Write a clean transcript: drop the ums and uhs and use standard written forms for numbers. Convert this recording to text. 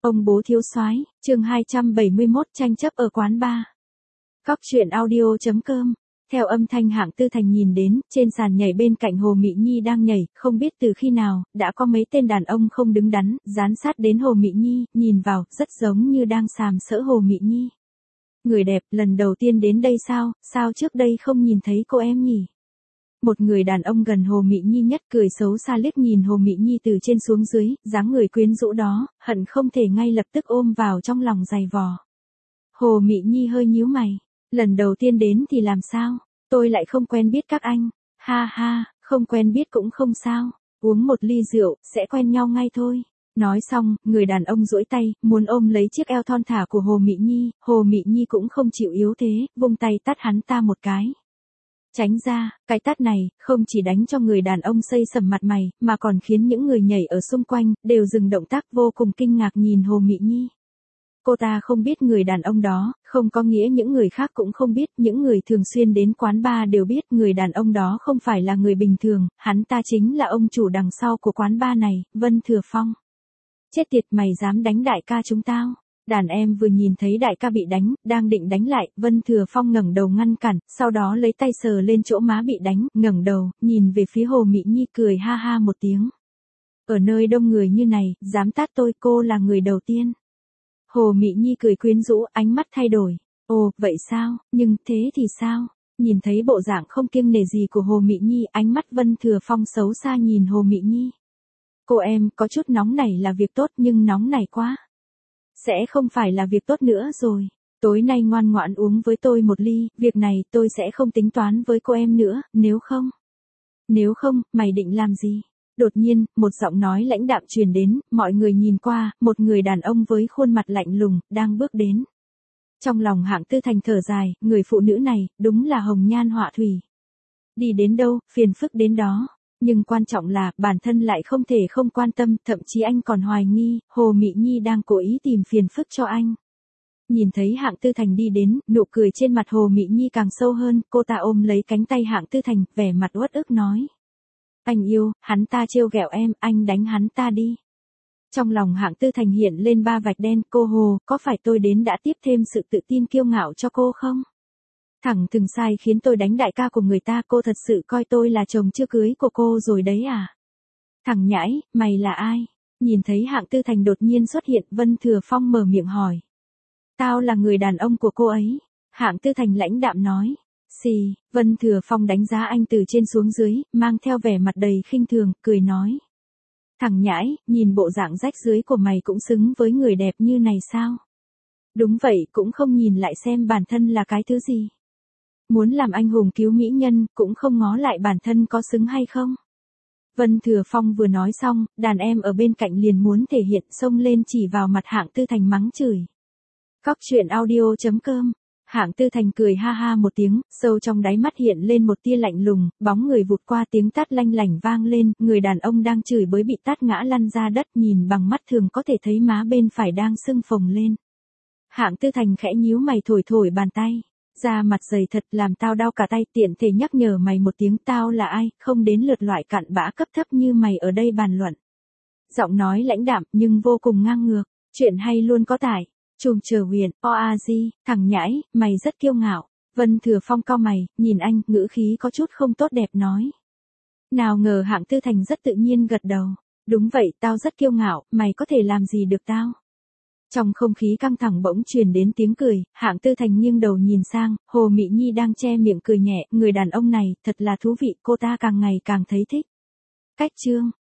Ông bố thiếu soái, chương 271 tranh chấp ở quán bar. Cóc truyện audio.com. Theo âm thanh Hạng Tư Thành nhìn đến, trên sàn nhảy bên cạnh Hồ Mị Nhi đang nhảy, không biết từ khi nào, đã có mấy tên đàn ông không đứng đắn, dán sát đến Hồ Mị Nhi, nhìn vào, rất giống như đang sàm sỡ Hồ Mị Nhi. Người đẹp, lần đầu tiên đến đây sao trước đây không nhìn thấy cô em nhỉ? Một người đàn ông gần Hồ Mị Nhi nhất cười xấu xa liếc nhìn Hồ Mị Nhi từ trên xuống dưới, dáng người quyến rũ đó, hận không thể ngay lập tức ôm vào trong lòng giày vò. Hồ Mị Nhi hơi nhíu mày, lần đầu tiên đến thì làm sao? Tôi lại không quen biết các anh. Ha ha, không quen biết cũng không sao, uống một ly rượu, sẽ quen nhau ngay thôi. Nói xong, người đàn ông duỗi tay, muốn ôm lấy chiếc eo thon thả của Hồ Mị Nhi, Hồ Mị Nhi cũng không chịu yếu thế, vung tay tát hắn ta một cái. Tránh ra, cái tát này, không chỉ đánh cho người đàn ông xây sầm mặt mày, mà còn khiến những người nhảy ở xung quanh, đều dừng động tác vô cùng kinh ngạc nhìn Hồ Mị Nhi. Cô ta không biết người đàn ông đó, không có nghĩa những người khác cũng không biết, những người thường xuyên đến quán bar đều biết người đàn ông đó không phải là người bình thường, hắn ta chính là ông chủ đằng sau của quán bar này, Vân Thừa Phong. Chết tiệt, mày dám đánh đại ca chúng tao. Đàn em vừa nhìn thấy đại ca bị đánh, đang định đánh lại, Vân Thừa Phong ngẩng đầu ngăn cản, sau đó lấy tay sờ lên chỗ má bị đánh, ngẩng đầu, nhìn về phía Hồ Mị Nhi cười ha ha một tiếng. Ở nơi đông người như này, dám tát tôi, cô là người đầu tiên. Hồ Mị Nhi cười quyến rũ, ánh mắt thay đổi. Ồ, vậy sao, nhưng thế thì sao? Nhìn thấy bộ dạng không kiêng nể gì của Hồ Mị Nhi, ánh mắt Vân Thừa Phong xấu xa nhìn Hồ Mị Nhi. Cô em, có chút nóng nảy là việc tốt nhưng nóng nảy quá. Sẽ không phải là việc tốt nữa rồi. Tối nay ngoan ngoãn uống với tôi một ly, việc này tôi sẽ không tính toán với cô em nữa, nếu không, mày định làm gì? Đột nhiên, một giọng nói lãnh đạm truyền đến, mọi người nhìn qua, một người đàn ông với khuôn mặt lạnh lùng, đang bước đến. Trong lòng Hạng Tư Thành thở dài, người phụ nữ này, đúng là hồng nhan họa thủy. Đi đến đâu, phiền phức đến đó. Nhưng quan trọng là, bản thân lại không thể không quan tâm, thậm chí anh còn hoài nghi, Hồ Mị Nhi đang cố ý tìm phiền phức cho anh. Nhìn thấy Hạng Tư Thành đi đến, nụ cười trên mặt Hồ Mị Nhi càng sâu hơn, cô ta ôm lấy cánh tay Hạng Tư Thành, vẻ mặt uất ức nói. Anh yêu, hắn ta trêu ghẹo em, anh đánh hắn ta đi. Trong lòng Hạng Tư Thành hiện lên ba vạch đen, cô Hồ, có phải tôi đến đã tiếp thêm sự tự tin kiêu ngạo cho cô không? Thẳng thừng sai khiến tôi đánh đại ca của người ta, cô thật sự coi tôi là chồng chưa cưới của cô rồi đấy à? Thằng nhãi, mày là ai? Nhìn thấy Hạng Tư Thành đột nhiên xuất hiện, Vân Thừa Phong mở miệng hỏi. Tao là người đàn ông của cô ấy. Hạng Tư Thành lãnh đạm nói. Xì, Vân Thừa Phong đánh giá anh từ trên xuống dưới, mang theo vẻ mặt đầy khinh thường, cười nói. Thằng nhãi, nhìn bộ dạng rách rưới của mày cũng xứng với người đẹp như này sao? Đúng vậy, cũng không nhìn lại xem bản thân là cái thứ gì. Muốn làm anh hùng cứu mỹ nhân, cũng không ngó lại bản thân có xứng hay không. Vân Thừa Phong vừa nói xong, đàn em ở bên cạnh liền muốn thể hiện, xông lên chỉ vào mặt Hạng Tư Thành mắng chửi. Cóc truyện audio.com. Hạng Tư Thành cười ha ha một tiếng, sâu trong đáy mắt hiện lên một tia lạnh lùng, bóng người vụt qua, tiếng tát lanh lảnh vang lên, người đàn ông đang chửi bới bị tát ngã lăn ra đất, nhìn bằng mắt thường có thể thấy má bên phải đang sưng phồng lên. Hạng Tư Thành khẽ nhíu mày thổi thổi bàn tay. Da mặt dày thật, làm tao đau cả tay, tiện thể nhắc nhở mày một tiếng, tao là ai, không đến lượt loại cặn bã cấp thấp như mày ở đây bàn luận. Giọng nói lãnh đạm nhưng vô cùng ngang ngược, chuyện hay luôn có tải. Trùm chờ huyền, oazi, thằng nhãi, mày rất kiêu ngạo. Vân Thừa Phong cau mày, nhìn anh, ngữ khí có chút không tốt đẹp nói. Nào ngờ Hạng Tư Thành rất tự nhiên gật đầu. Đúng vậy, tao rất kiêu ngạo, mày có thể làm gì được tao? Trong không khí căng thẳng bỗng truyền đến tiếng cười, Hạng Tư Thành nghiêng đầu nhìn sang, Hồ Mị Nhi đang che miệng cười nhẹ, người đàn ông này, thật là thú vị, cô ta càng ngày càng thấy thích. Cách chương.